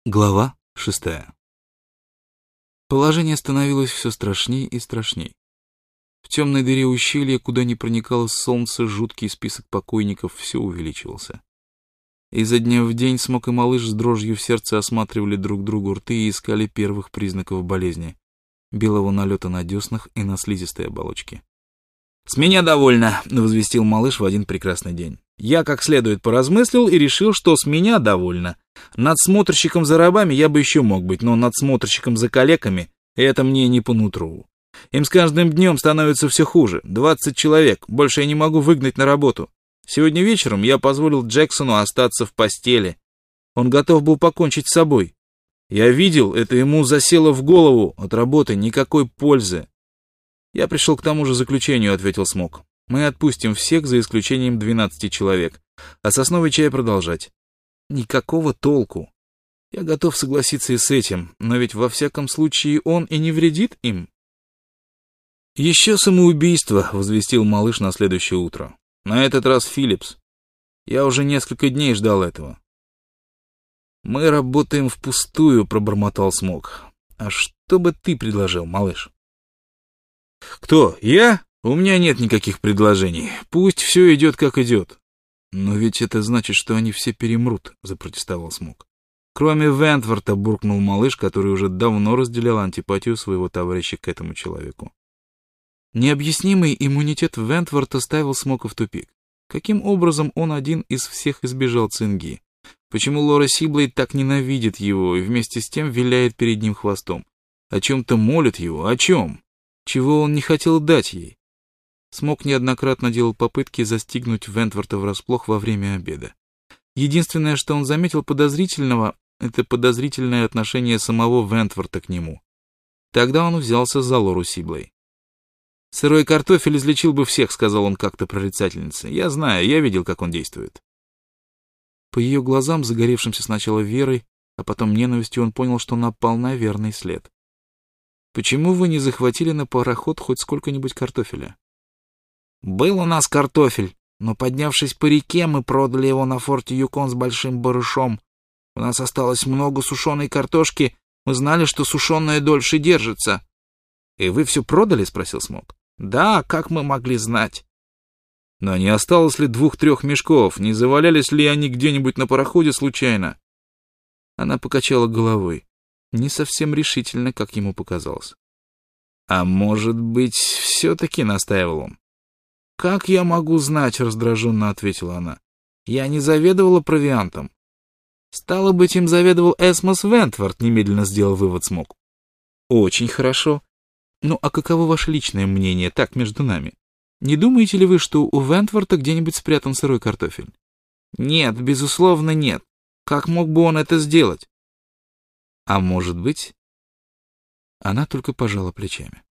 Глава 6. Положение становилось все страшней и страшней. В темной дыре ущелья, куда не проникало солнце, жуткий список покойников все увеличивался. Изо дня в день Смок и Малыш с дрожью в сердце осматривали друг другу рты и искали первых признаков болезни, белого налета на деснах и на слизистой оболочке. «С меня довольно», — возвестил Малыш в один прекрасный день. «Я как следует поразмыслил и решил, что с меня довольно. Надсмотрщиком за рабами я бы еще мог быть, но надсмотрщиком за калеками — это мне не по нутру. Им с каждым днем становится все хуже. 20 человек, больше я не могу выгнать на работу. Сегодня вечером я позволил Джексону остаться в постели. Он готов был покончить с собой. Я видел, это ему засело в голову, от работы никакой пользы. «Я пришел к тому же заключению», — ответил Смок. «Мы отпустим всех, за исключением 12 человек, а сосновый чай продолжать. Никакого толку. Я готов согласиться и с этим, но ведь во всяком случае он и не вредит им». «Еще самоубийство», — возвестил Малыш на следующее утро. «На этот раз Филлипс. Я уже несколько дней ждал этого». «Мы работаем впустую», — пробормотал Смок. «А что бы ты предложил, Малыш?» «Кто? Я? У меня нет никаких предложений. Пусть все идет, как идет». «Но ведь это значит, что они все перемрут», — запротестовал Смок. «Кроме Вентворта», — буркнул Малыш, который уже давно разделял антипатию своего товарища к этому человеку. Необъяснимый иммунитет Вентворта ставил Смока в тупик. Каким образом он один из всех избежал цинги? Почему Лора Сиблейд так ненавидит его и вместе с тем виляет перед ним хвостом? О чем-то молит его? О чем? Чего он не хотел дать ей? Смок неоднократно делал попытки застигнуть Вентворта врасплох во время обеда. Единственное, что он заметил подозрительного, это подозрительное отношение самого Вентворта к нему. Тогда он взялся за Лору Сиблей. «Сырой картофель излечил бы всех», — сказал он как-то прорицательнице. «Я знаю, я видел, как он действует». По ее глазам, загоревшимся сначала верой, а потом ненавистью, он понял, что напал на верный след. «Почему вы не захватили на пароход хоть сколько-нибудь картофеля?» «Был у нас картофель, но, поднявшись по реке, мы продали его на форте Юкон с большим барышом. У нас осталось много сушеной картошки, мы знали, что сушеная дольше держится». «И вы все продали?» — спросил Смок. «Да, как мы могли знать?» «Но не осталось ли 2-3 мешков? Не завалялись ли они где-нибудь на пароходе случайно?» Она покачала головой. Не совсем решительно, как ему показалось. «А может быть, все-таки», — настаивал он. «Как я могу знать?» — раздраженно ответила она. «Я не заведовала провиантом». «Стало быть, им заведовал Эсмос Вентворт», — немедленно сделал вывод Смок. «Очень хорошо. Ну, а каково ваше личное мнение, так, между нами? Не думаете ли вы, что у Вентворта где-нибудь спрятан сырой картофель?» «Нет, безусловно, нет. Как мог бы он это сделать?» «А может быть...» Она только пожала плечами.